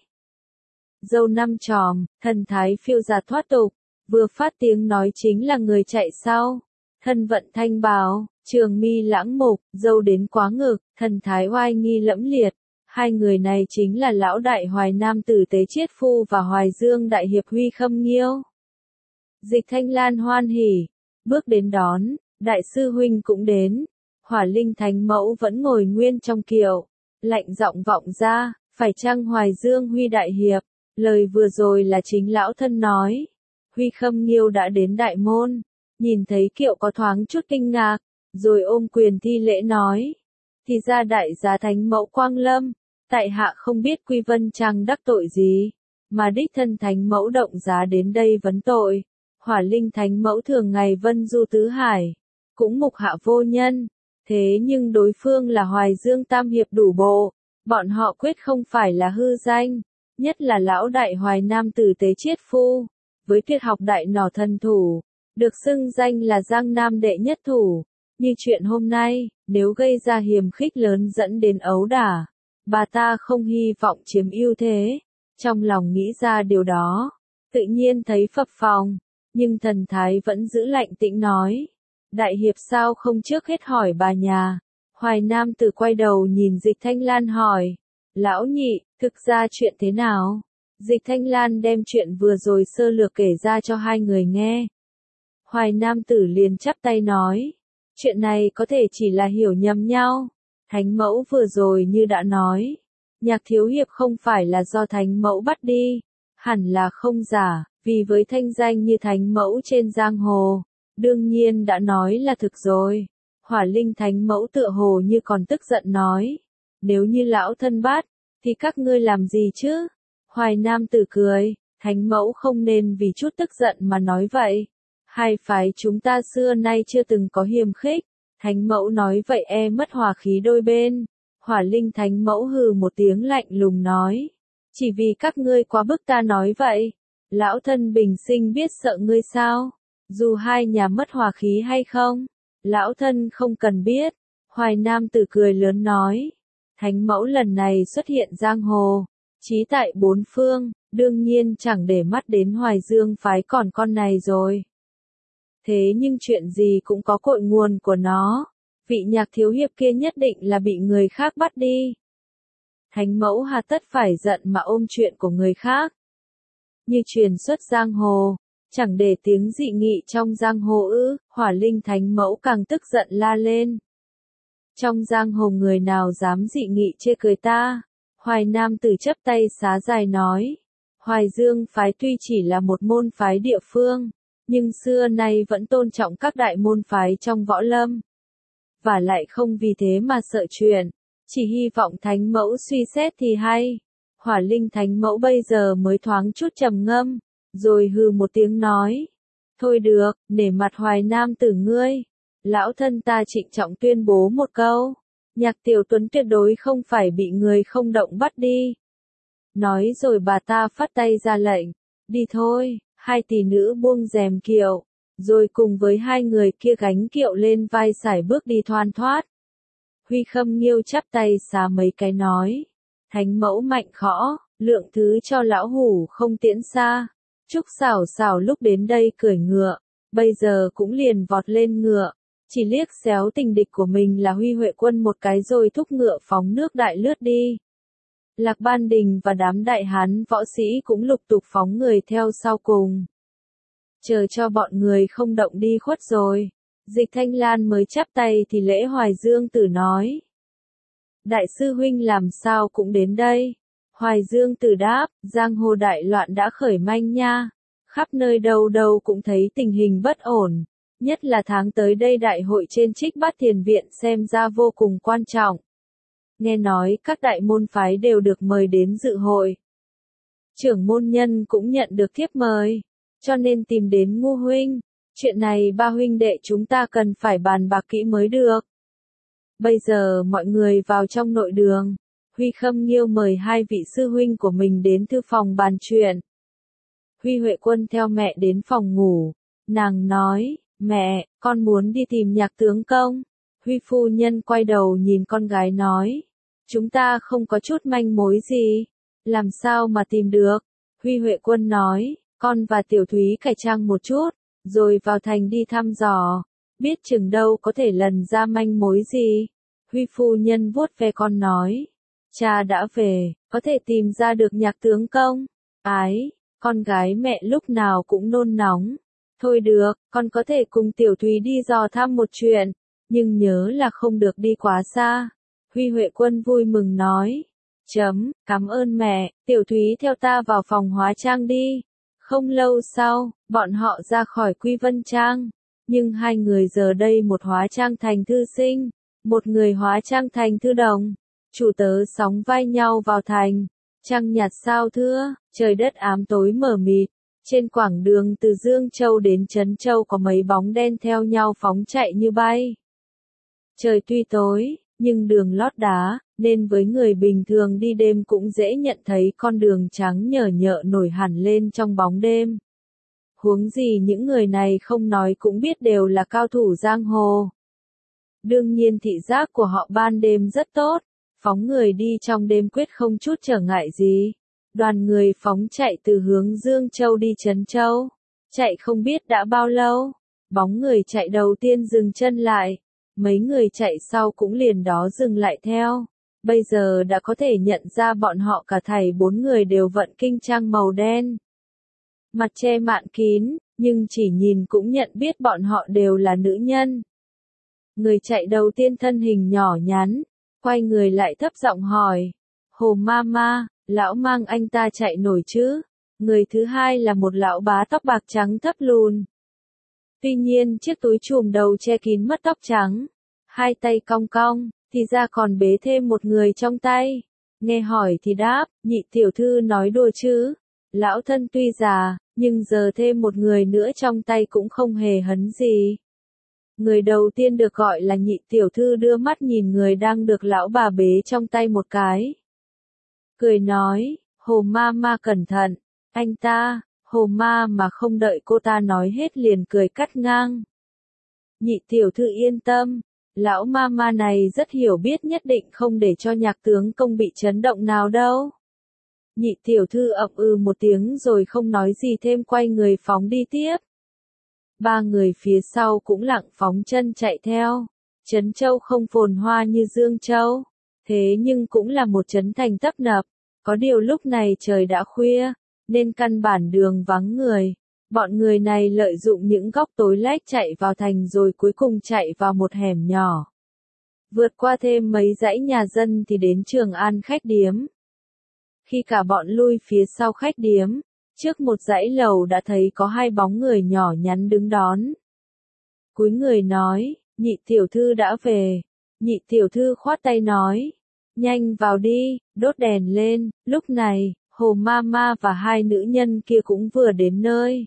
A: Râu năm chòm, thần thái phiêu dạt thoát tục. Vừa phát tiếng nói chính là người chạy sau. Thân vận thanh bào, trường mi lãng mục, râu đến quá ngực, thần thái oai nghi lẫm liệt. Hai người này chính là lão đại Hoài Nam tử Tế Chiết Phu và Hoài Dương đại hiệp Huy Khâm Nghiêu. Dịch Thanh Lan hoan hỉ, bước đến đón, đại sư huynh cũng đến. Hỏa Linh Thánh Mẫu vẫn ngồi nguyên trong kiệu, lạnh giọng vọng ra, phải chăng Hoài Dương Huy đại hiệp? Lời vừa rồi là chính lão thân nói. Huy Khâm Nghiêu đã đến đại môn, nhìn thấy kiệu có thoáng chút kinh ngạc, rồi ôm quyền thi lễ nói. Thì ra đại giá Thánh Mẫu Quang Lâm, tại hạ không biết Quy Vân Trang đắc tội gì, mà đích thân Thánh Mẫu động giá đến đây vấn tội. Hỏa Linh Thánh Mẫu thường ngày vân du tứ hải, cũng mục hạ vô nhân, thế nhưng đối phương là Hoài Dương tam hiệp đủ bộ, bọn họ quyết không phải là hư danh, nhất là lão đại Hoài Nam tử Tế Chiết Phu, với tuyệt học đại nỏ thần thủ, được xưng danh là Giang Nam đệ nhất thủ. Như chuyện hôm nay, nếu gây ra hiềm khích lớn dẫn đến ấu đả, bà ta không hy vọng chiếm ưu thế. Trong lòng nghĩ ra điều đó, tự nhiên thấy phập phồng, nhưng thần thái vẫn giữ lạnh tĩnh nói. Đại hiệp sao không trước hết hỏi bà nhà? Hoài Nam tử quay đầu nhìn Dịch Thanh Lan hỏi. Lão nhị, thực ra chuyện thế nào? Dịch Thanh Lan đem chuyện vừa rồi sơ lược kể ra cho hai người nghe. Hoài Nam tử liền chắp tay nói. Chuyện này có thể chỉ là hiểu nhầm nhau. Thánh Mẫu vừa rồi như đã nói. Nhạc thiếu hiệp không phải là do Thánh Mẫu bắt đi. Hẳn là không giả, vì với thanh danh như Thánh Mẫu trên giang hồ. Đương nhiên đã nói là thực rồi. Hỏa Linh Thánh Mẫu tựa hồ như còn tức giận nói. Nếu như lão thân bắt, thì các ngươi làm gì chứ? Hoài Nam tử cười, Thánh Mẫu không nên vì chút tức giận mà nói vậy. Hai phái chúng ta xưa nay chưa từng có hiềm khích. Thánh Mẫu nói vậy e mất hòa khí đôi bên. Hỏa Linh Thánh Mẫu hừ một tiếng lạnh lùng nói. Chỉ vì các ngươi quá bức ta nói vậy. Lão thân bình sinh biết sợ ngươi sao? Dù hai nhà mất hòa khí hay không? Lão thân không cần biết. Hoài Nam tử cười lớn nói. Thánh Mẫu lần này xuất hiện giang hồ. Chí tại bốn phương, đương nhiên chẳng để mắt đến Hoài Dương phái còn con này rồi. Thế nhưng chuyện gì cũng có cội nguồn của nó. Vị Nhạc thiếu hiệp kia nhất định là bị người khác bắt đi. Thánh Mẫu hà tất phải giận mà ôm chuyện của người khác. Như truyền xuất giang hồ, chẳng để tiếng dị nghị trong giang hồ ư? Hỏa Linh Thánh Mẫu càng tức giận la lên. Trong giang hồ người nào dám dị nghị chê cười ta? Hoài Nam tử chấp tay xá dài nói. Hoài Dương phái tuy chỉ là một môn phái địa phương, nhưng xưa nay vẫn tôn trọng các đại môn phái trong võ lâm. Và lại không vì thế mà sợ chuyện, chỉ hy vọng Thánh Mẫu suy xét thì hay. Hỏa Linh Thánh Mẫu bây giờ mới thoáng chút trầm ngâm, rồi hừ một tiếng nói. Thôi được, nể mặt Hoài Nam tử ngươi. Lão thân ta trịnh trọng tuyên bố một câu. Nhạc Tiểu Tuấn tuyệt đối không phải bị người không động bắt đi. Nói rồi bà ta phất tay ra lệnh. Đi thôi, hai tỷ nữ buông rèm kiệu, rồi cùng với hai người kia gánh kiệu lên vai sải bước đi thoăn thoắt. Huy Khâm Nghiêu chắp tay xá mấy cái nói. Thánh mẫu mạnh khõ, lượng thứ cho lão hủ không tiễn xa. Trúc xảo xảo lúc đến đây cưỡi ngựa, bây giờ cũng liền vọt lên ngựa, chỉ liếc xéo tình địch của mình là Huy Huệ Quân một cái rồi thúc ngựa phóng nước đại lướt đi. Lạc Ban Đình và đám đại hán võ sĩ cũng lục tục phóng người theo sau cùng. Chờ cho bọn người không động đi khuất rồi, Dịch Thanh Lan mới chắp tay thì Lễ Hoài Dương Tử nói. Đại sư huynh làm sao cũng đến đây. Hoài Dương Tử đáp, giang hồ đại loạn đã khởi manh nha. Khắp nơi đâu đâu cũng thấy tình hình bất ổn. Nhất là tháng tới đây đại hội trên Trích Bát Thiền Viện xem ra vô cùng quan trọng. Nghe nói các đại môn phái đều được mời đến dự hội. Trưởng môn nhân cũng nhận được thiếp mời, cho nên tìm đến Ngu huynh. Chuyện này ba huynh đệ chúng ta cần phải bàn bạc kỹ mới được. Bây giờ mọi người vào trong nội đường. Huy Khâm Nghiêu mời hai vị sư huynh của mình đến thư phòng bàn chuyện. Huy Huệ Quân theo mẹ đến phòng ngủ. Nàng nói, mẹ, con muốn đi tìm Nhạc tướng công. Huy phu nhân quay đầu nhìn con gái nói, chúng ta không có chút manh mối gì. Làm sao mà tìm được? Huy Huệ Quân nói, con và Tiểu Thúy cải trang một chút, rồi vào thành đi thăm dò, biết chừng đâu có thể lần ra manh mối gì. Huy phu nhân vuốt ve con nói, cha đã về, có thể tìm ra được Nhạc tướng công. Ái, con gái mẹ lúc nào cũng nôn nóng. Thôi được, con có thể cùng Tiểu Thúy đi dò thăm một chuyện, nhưng nhớ là không được đi quá xa. Huy Huệ Quân vui mừng nói, cảm ơn mẹ, Tiểu Thúy theo ta vào phòng hóa trang đi. Không lâu sau, bọn họ ra khỏi Quy Vân Trang, nhưng hai người giờ đây một hóa trang thành thư sinh, một người hóa trang thành thư đồng. Chủ tớ sóng vai nhau vào thành, trăng nhạt sao thưa, trời đất ám tối mờ mịt. Trên quảng đường từ Dương Châu đến Trấn Châu có mấy bóng đen theo nhau phóng chạy như bay. Trời tuy tối, nhưng đường lót đá, nên với người bình thường đi đêm cũng dễ nhận thấy con đường trắng nhờ nhợ nổi hẳn lên trong bóng đêm. Huống gì những người này không nói cũng biết đều là cao thủ giang hồ. Đương nhiên thị giác của họ ban đêm rất tốt, phóng người đi trong đêm quyết không chút trở ngại gì. Đoàn người phóng chạy từ hướng Dương Châu đi Trấn Châu. Chạy không biết đã bao lâu. Bóng người chạy đầu tiên dừng chân lại. Mấy người chạy sau cũng liền đó dừng lại theo. Bây giờ đã có thể nhận ra bọn họ cả thảy 4 người đều vận kinh trang màu đen. Mặt che mạn kín, nhưng chỉ nhìn cũng nhận biết bọn họ đều là nữ nhân. Người chạy đầu tiên thân hình nhỏ nhắn, quay người lại thấp giọng hỏi. Hồ Mama, lão mang anh ta chạy nổi chứ? Người thứ hai là một lão bá tóc bạc trắng thấp lùn. Tuy nhiên chiếc túi chùm đầu che kín mất tóc trắng, hai tay cong cong, thì ra còn bế thêm một người trong tay. Nghe hỏi thì đáp, nhị tiểu thư nói đùa chứ. Lão thân tuy già, nhưng giờ thêm một người nữa trong tay cũng không hề hấn gì. Người đầu tiên được gọi là nhị tiểu thư đưa mắt nhìn người đang được lão bà bế trong tay một cái. Cười nói, Hồ Ma cẩn thận, anh ta, Hồ Ma mà không đợi cô ta nói hết liền cười cắt ngang. Nhị tiểu thư yên tâm, lão Ma này rất hiểu biết nhất định không để cho Nhạc tướng công bị chấn động nào đâu. Nhị tiểu thư ậm ừ một tiếng rồi không nói gì thêm quay người phóng đi tiếp. Ba người phía sau cũng lặng phóng chân chạy theo. Trấn Châu không phồn hoa như Dương Châu, thế nhưng cũng là một trấn thành tấp nập. Có điều lúc này trời đã khuya, nên căn bản đường vắng người. Bọn người này lợi dụng những góc tối lách chạy vào thành rồi cuối cùng chạy vào một hẻm nhỏ. Vượt qua thêm mấy dãy nhà dân thì đến Trường An khách điếm. Khi cả bọn lui phía sau khách điếm, trước một dãy lầu đã thấy có hai bóng người nhỏ nhắn đứng đón. Cúi người nói, nhị tiểu thư đã về. Nhị tiểu thư khoát tay nói, nhanh vào đi, đốt đèn lên. Lúc này, Hồ Ma và hai nữ nhân kia cũng vừa đến nơi.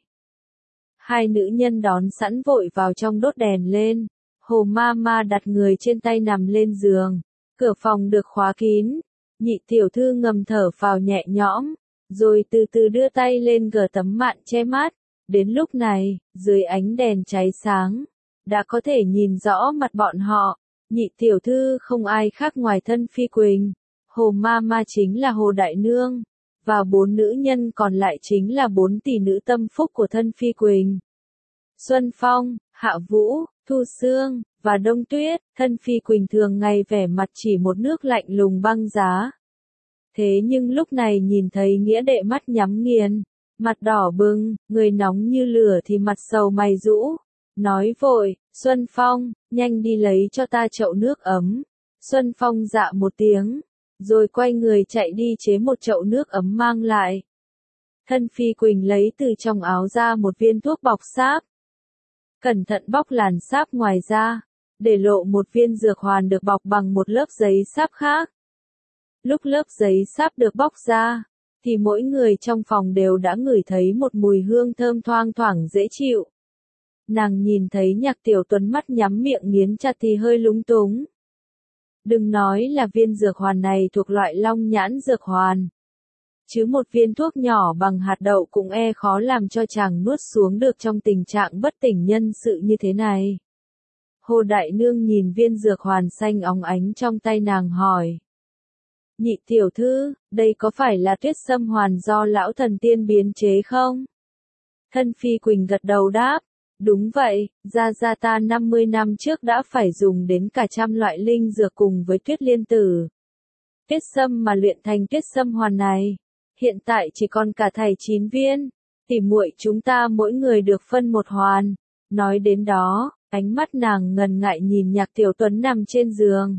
A: Hai nữ nhân đón sẵn vội vào trong đốt đèn lên. Hồ Ma đặt người trên tay nằm lên giường. Cửa phòng được khóa kín. Nhị tiểu thư ngầm thở phào nhẹ nhõm, rồi từ từ đưa tay lên gỡ tấm mạn che mắt. Đến lúc này, dưới ánh đèn cháy sáng, đã có thể nhìn rõ mặt bọn họ. Nhị tiểu thư không ai khác ngoài Thân Phi Quỳnh. Hồ Mama chính là Hồ Đại Nương, và 4 nữ nhân còn lại chính là 4 tỷ nữ tâm phúc của thân Phi Quỳnh. Xuân Phong, Hạ Vũ, Thu Sương, và Đông Tuyết, thân Phi Quỳnh thường ngày vẻ mặt chỉ một nước lạnh lùng băng giá. Thế nhưng lúc này nhìn thấy nghĩa đệ mắt nhắm nghiền, mặt đỏ bừng, người nóng như lửa thì mặt sầu mày rũ. Nói vội, Xuân Phong, nhanh đi lấy cho ta chậu nước ấm. Xuân Phong dạ một tiếng, rồi quay người chạy đi chế một chậu nước ấm mang lại. Thân Phi Quỳnh lấy từ trong áo ra một viên thuốc bọc sáp. Cẩn thận bóc làn sáp ngoài ra, để lộ một viên dược hoàn được bọc bằng một lớp giấy sáp khác. Lúc lớp giấy sáp được bóc ra, thì mỗi người trong phòng đều đã ngửi thấy một mùi hương thơm thoang thoảng dễ chịu. Nàng nhìn thấy Nhạc Tiểu Tuấn mắt nhắm miệng nghiến chặt thì hơi lúng túng. Đừng nói là viên dược hoàn này thuộc loại long nhãn dược hoàn. Chứ một viên thuốc nhỏ bằng hạt đậu cũng khó làm cho chàng nuốt xuống được trong tình trạng bất tỉnh nhân sự như thế này. Hồ Đại Nương nhìn viên dược hoàn xanh óng ánh trong tay nàng hỏi. Nhị tiểu thư, đây có phải là tuyết sâm hoàn do lão thần tiên biến chế không? Thân Phi Quỳnh gật đầu đáp. Đúng vậy, gia ta 50 năm trước đã phải dùng đến cả trăm loại linh dược cùng với tuyết liên tử. Tuyết sâm mà luyện thành tuyết sâm hoàn này, hiện tại chỉ còn cả thảy 9 viên, tỉ muội chúng ta mỗi người được phân một hoàn. Nói đến đó, ánh mắt nàng ngần ngại nhìn Nhạc Tiểu Tuấn nằm trên giường.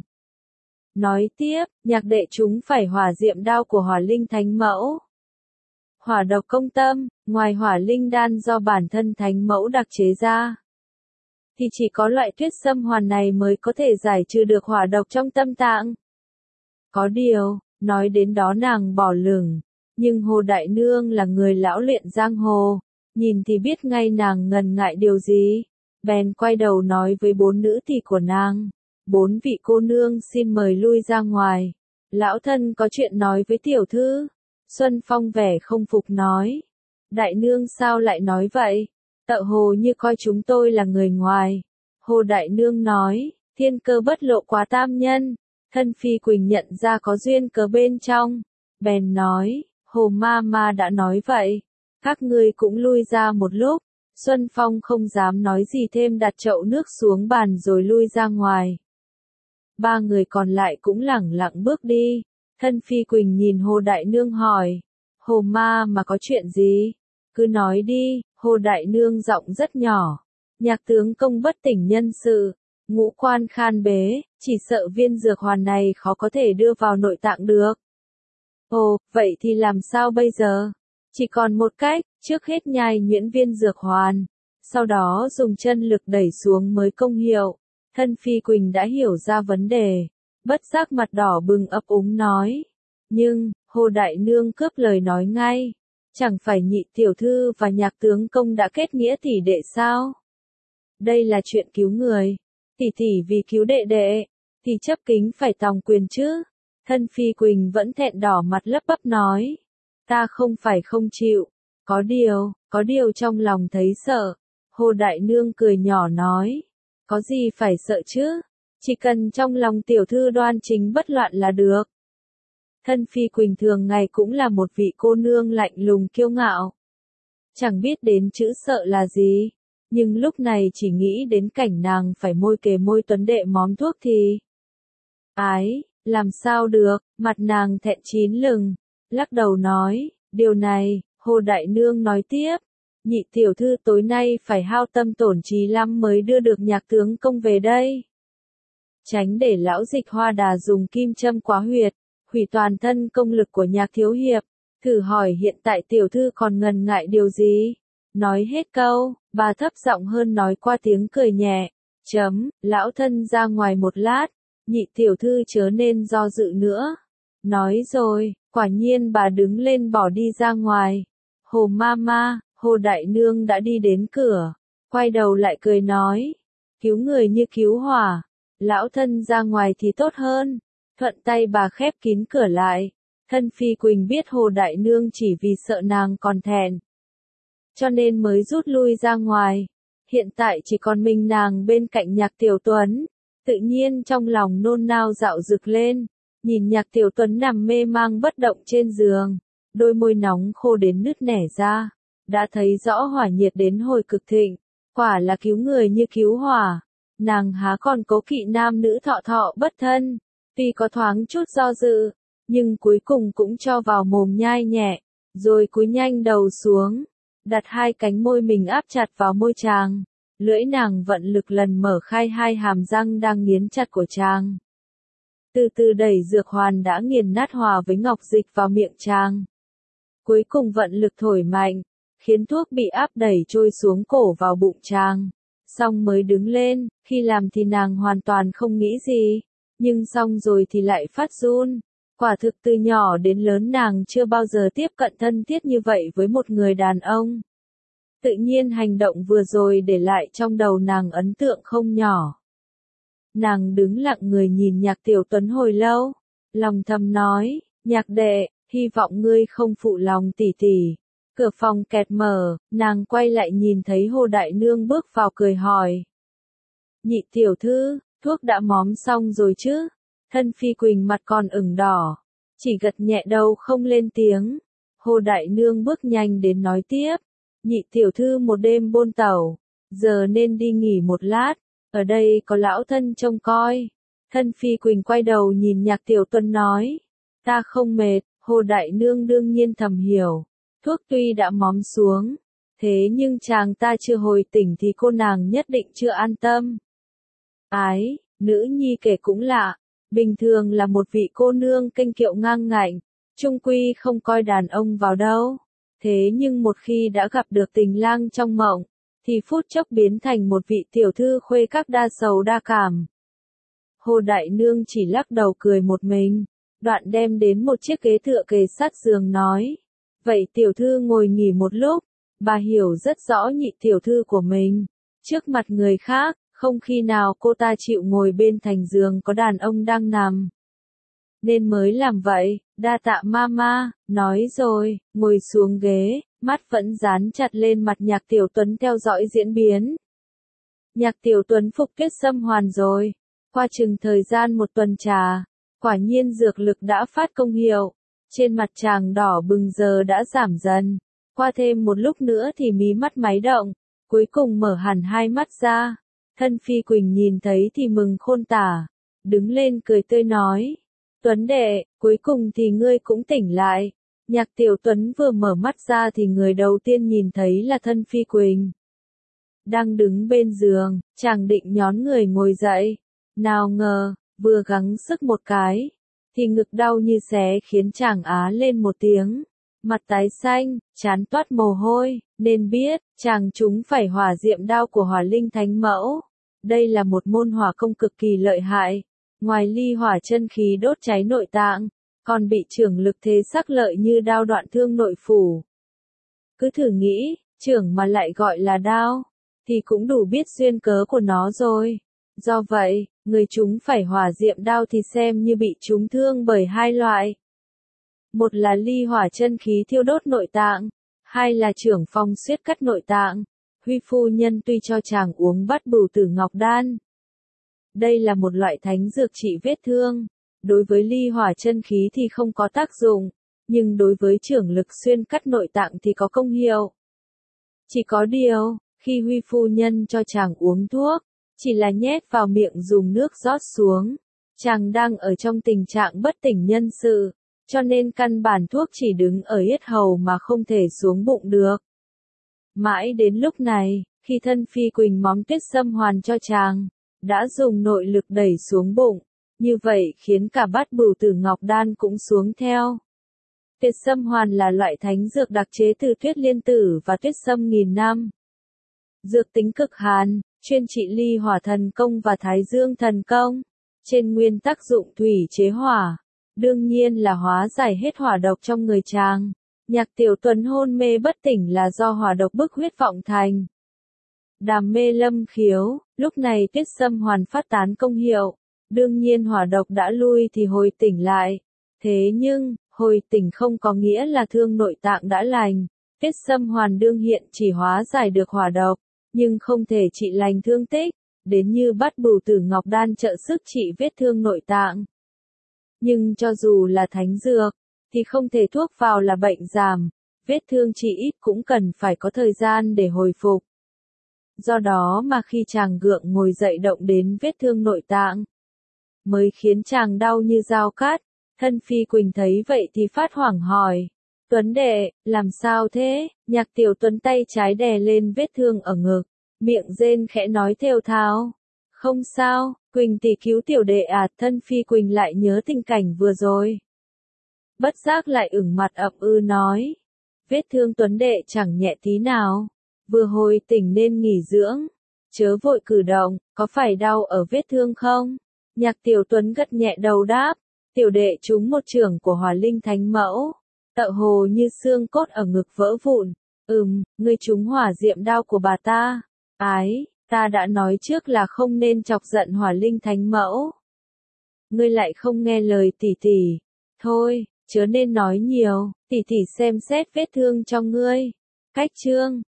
A: Nói tiếp, Nhạc đệ chúng phải hỏa diệm đao của Hỏa Linh Thánh Mẫu. Hỏa độc công tâm, ngoài hỏa linh đan do bản thân Thánh Mẫu đặc chế ra, thì chỉ có loại tuyết sâm hoàn này mới có thể giải trừ được hỏa độc trong tâm tạng. Có điều, nói đến đó nàng bỏ lửng, nhưng Hồ Đại Nương là người lão luyện giang hồ, nhìn thì biết ngay nàng ngần ngại điều gì, bèn quay đầu nói với 4 nữ tỳ của nàng. 4 vị cô nương xin mời lui ra ngoài. Lão thân có chuyện nói với tiểu thư. Xuân Phong vẻ không phục nói. Đại nương sao lại nói vậy? Tợ hồ như coi chúng tôi là người ngoài. Hồ Đại Nương nói, thiên cơ bất lộ quá tam nhân. Thân Phi Quỳnh nhận ra có duyên cớ bên trong. Bèn nói, Hồ Mama đã nói vậy. Các ngươi cũng lui ra một lúc. Xuân Phong không dám nói gì thêm đặt chậu nước xuống bàn rồi lui ra ngoài. 3 người còn lại cũng lẳng lặng bước đi. Thân Phi Quỳnh nhìn Hồ Đại Nương hỏi. Hồ mà có chuyện gì? Cứ nói đi. Hồ Đại Nương giọng rất nhỏ. Nhạc tướng công bất tỉnh nhân sự. Ngũ quan khan bế. Chỉ sợ viên dược hoàn này khó có thể đưa vào nội tạng được. Ồ, vậy thì làm sao bây giờ? Chỉ còn một cách. Trước hết nhai nhuyễn viên dược hoàn. Sau đó dùng chân lực đẩy xuống mới công hiệu. Thân Phi Quỳnh đã hiểu ra vấn đề, bất giác mặt đỏ bừng ấp úng nói. Nhưng, Hồ Đại Nương cướp lời nói ngay. Chẳng phải nhị tiểu thư và Nhạc tướng công đã kết nghĩa tỷ đệ sao? Đây là chuyện cứu người. Tỷ tỷ vì cứu đệ đệ, thì chấp kính phải tòng quyền chứ. Thân Phi Quỳnh vẫn thẹn đỏ mặt lấp bấp nói. Ta không phải không chịu. Có điều trong lòng thấy sợ. Hồ Đại Nương cười nhỏ nói. Có gì phải sợ chứ? Chỉ cần trong lòng tiểu thư đoan chính bất loạn là được. Thân Phi Quỳnh thường ngày cũng là một vị cô nương lạnh lùng kiêu ngạo. Chẳng biết đến chữ sợ là gì. Nhưng lúc này chỉ nghĩ đến cảnh nàng phải môi kề môi Tuấn đệ móm thuốc thì. Ái, làm sao được, mặt nàng thẹn chín lừng. Lắc đầu nói, điều này, Hồ Đại Nương nói tiếp. Nhị tiểu thư tối nay phải hao tâm tổn trí lắm mới đưa được Nhạc tướng công về đây. Tránh để lão Dịch Hoa Đà dùng kim châm quá huyệt, hủy toàn thân công lực của Nhạc thiếu hiệp. Thử hỏi hiện tại tiểu thư còn ngần ngại điều gì? Nói hết câu, bà thấp giọng hơn nói qua tiếng cười nhẹ. Lão thân ra ngoài một lát, nhị tiểu thư chớ nên do dự nữa. Nói rồi, quả nhiên bà đứng lên bỏ đi ra ngoài. Hồ Mama, Hồ Đại Nương đã đi đến cửa, quay đầu lại cười nói, cứu người như cứu hỏa, lão thân ra ngoài thì tốt hơn. Thuận tay bà khép kín cửa lại. Thân Phi Quỳnh biết Hồ Đại Nương chỉ vì sợ nàng còn thẹn, cho nên mới rút lui ra ngoài. Hiện tại chỉ còn mình nàng bên cạnh Nhạc Tiểu Tuấn, tự nhiên trong lòng nôn nao dạo dực lên. nhìn Nhạc Tiểu Tuấn nằm mê mang bất động trên giường, đôi môi nóng khô đến nứt nẻ ra, đã thấy rõ hỏa nhiệt đến hồi cực thịnh, quả là cứu người như cứu hỏa. Nàng há còn cố kỵ nam nữ thọ thọ bất thân, tuy có thoáng chút do dự, nhưng cuối cùng cũng cho vào mồm nhai nhẹ, rồi cúi nhanh đầu xuống, đặt hai cánh môi mình áp chặt vào môi chàng, lưỡi nàng vận lực lần mở khai hai hàm răng đang nghiến chặt của chàng. Từ từ đẩy dược hoàn đã nghiền nát hòa với ngọc dịch vào miệng chàng. Cuối cùng vận lực thổi mạnh, khiến thuốc bị áp đẩy trôi xuống cổ vào bụng chàng. Xong mới đứng lên, khi làm thì nàng hoàn toàn không nghĩ gì, nhưng xong rồi thì lại phát run. Quả thực từ nhỏ đến lớn nàng chưa bao giờ tiếp cận thân thiết như vậy với một người đàn ông. Tự nhiên hành động vừa rồi để lại trong đầu nàng ấn tượng không nhỏ. Nàng đứng lặng người nhìn Nhạc Tiểu Tuấn hồi lâu, lòng thầm nói, Nhạc đệ, hy vọng ngươi không phụ lòng tỷ tỷ. Cửa phòng kẹt mở, nàng quay lại nhìn thấy Hồ Đại Nương bước vào cười hỏi. Nhị tiểu thư, thuốc đã móm xong rồi chứ? Thân Phi Quỳnh mặt còn ửng đỏ, chỉ gật nhẹ đầu không lên tiếng. Hồ Đại Nương bước nhanh đến nói tiếp. Nhị tiểu thư một đêm bôn tẩu, giờ nên đi nghỉ một lát, ở đây có lão thân trông coi. Thân Phi Quỳnh quay đầu nhìn Nhạc Tiểu Tuấn nói. Ta không mệt, Hồ Đại Nương đương nhiên thầm hiểu. Thuốc tuy đã móm xuống, thế nhưng chàng ta chưa hồi tỉnh thì cô nàng nhất định chưa an tâm. Ái, nữ nhi kể cũng lạ, bình thường là một vị cô nương kênh kiệu ngang ngạnh, chung quy không coi đàn ông vào đâu. Thế nhưng một khi đã gặp được tình lang trong mộng, thì phút chốc biến thành một vị tiểu thư khuê các đa sầu đa cảm. Hồ Đại Nương chỉ lắc đầu cười một mình, đoạn đem đến một chiếc ghế tựa kề sát giường nói. Vậy tiểu thư ngồi nghỉ một lúc, bà hiểu rất rõ nhị tiểu thư của mình. Trước mặt người khác, không khi nào cô ta chịu ngồi bên thành giường có đàn ông đang nằm. Nên mới làm vậy, đa tạ mama, nói rồi, ngồi xuống ghế, mắt vẫn dán chặt lên mặt Nhạc Tiểu Tuấn theo dõi diễn biến. Nhạc Tiểu Tuấn phục kết xâm hoàn rồi, qua chừng thời gian một tuần trà, quả nhiên dược lực đã phát công hiệu. Trên mặt chàng đỏ bừng giờ đã giảm dần, qua thêm một lúc nữa thì mí mắt máy động, cuối cùng mở hẳn hai mắt ra. Thân Phi Quỳnh nhìn thấy thì mừng khôn tả, đứng lên cười tươi nói. Tuấn đệ, cuối cùng thì ngươi cũng tỉnh lại. Nhạc Tiểu Tuấn vừa mở mắt ra thì người đầu tiên nhìn thấy là Thân Phi Quỳnh. Đang đứng bên giường, chàng định nhón người ngồi dậy. Nào ngờ, vừa gắng sức một cái, thì ngực đau như xé khiến chàng á lên một tiếng. Mặt tái xanh, trán toát mồ hôi, nên biết, chàng chúng phải hỏa diệm đao của Hỏa Linh Thánh Mẫu. Đây là một môn hỏa công cực kỳ lợi hại. Ngoài ly hỏa chân khí đốt cháy nội tạng, còn bị chưởng lực thế sắc lợi như đao đoạn thương nội phủ. Cứ thử nghĩ, chưởng mà lại gọi là đao, thì cũng đủ biết duyên cớ của nó rồi. Do vậy, người chúng phải hỏa diệm đao thì xem như bị trúng thương bởi hai loại. Một là ly hỏa chân khí thiêu đốt nội tạng, hai là chưởng phong xuyết cắt nội tạng. Huy phu nhân tuy cho chàng uống Bát Bửu Tử Ngọc Đan. Đây là một loại thánh dược trị vết thương. Đối với ly hỏa chân khí thì không có tác dụng, nhưng đối với chưởng lực xuyên cắt nội tạng thì có công hiệu. Chỉ có điều, khi Huy phu nhân cho chàng uống thuốc, chỉ là nhét vào miệng dùng nước rót xuống. Chàng đang ở trong tình trạng bất tỉnh nhân sự, cho nên căn bản thuốc chỉ đứng ở yết hầu mà không thể xuống bụng được. Mãi đến lúc này, khi Thân Phi Quỳnh móm tuyết sâm hoàn cho chàng, đã dùng nội lực đẩy xuống bụng, như vậy khiến cả Bát Bửu Tử Ngọc Đan cũng xuống theo. Tuyết sâm hoàn là loại thánh dược đặc chế từ tuyết liên tử và tuyết sâm nghìn năm. Dược tính cực hàn, chuyên trị ly hỏa thần công và thái dương thần công. Trên nguyên tắc dụng thủy chế hỏa, đương nhiên là hóa giải hết hỏa độc trong người chàng. Nhạc Tiểu Tuấn hôn mê bất tỉnh là do hỏa độc bức huyết vọng thành. Đàm mê lâm khiếu, lúc này tuyết sâm hoàn phát tán công hiệu. Đương nhiên hỏa độc đã lui thì hồi tỉnh lại. Thế nhưng, hồi tỉnh không có nghĩa là thương nội tạng đã lành. Tuyết sâm hoàn đương hiện chỉ hóa giải được hỏa độc, nhưng không thể trị lành thương tích, đến như Bát Bửu Tử Ngọc Đan trợ sức trị vết thương nội tạng. Nhưng cho dù là thánh dược, thì không thể thuốc vào là bệnh giảm, vết thương chỉ ít cũng cần phải có thời gian để hồi phục. Do đó mà khi chàng gượng ngồi dậy động đến vết thương nội tạng, mới khiến chàng đau như dao cắt. Thân Phi Quỳnh thấy vậy thì phát hoảng hỏi. Tuấn đệ, làm sao thế? Nhạc Tiểu Tuấn tay trái đè lên vết thương ở ngực, miệng rên khẽ nói thều thào. Không sao, Quỳnh tỷ cứu tiểu đệ à? Thân Phi Quỳnh lại nhớ tình cảnh vừa rồi. Bất giác lại ửng mặt ậm nói. Vết thương Tuấn đệ chẳng nhẹ tí nào. Vừa hồi tỉnh nên nghỉ dưỡng. Chớ vội cử động, có phải đau ở vết thương không? Nhạc Tiểu Tuấn gật nhẹ đầu đáp. Tiểu đệ trúng một chưởng của Hỏa Linh Thánh Mẫu. Tợ hồ như xương cốt ở ngực vỡ vụn. Ngươi trúng hỏa diệm đao của bà ta. Ái, ta đã nói trước là không nên chọc giận Hỏa Linh Thánh Mẫu. Ngươi lại không nghe lời tỷ tỷ. Thôi, chớ nên nói nhiều, tỷ tỷ xem xét vết thương cho ngươi. Cách chương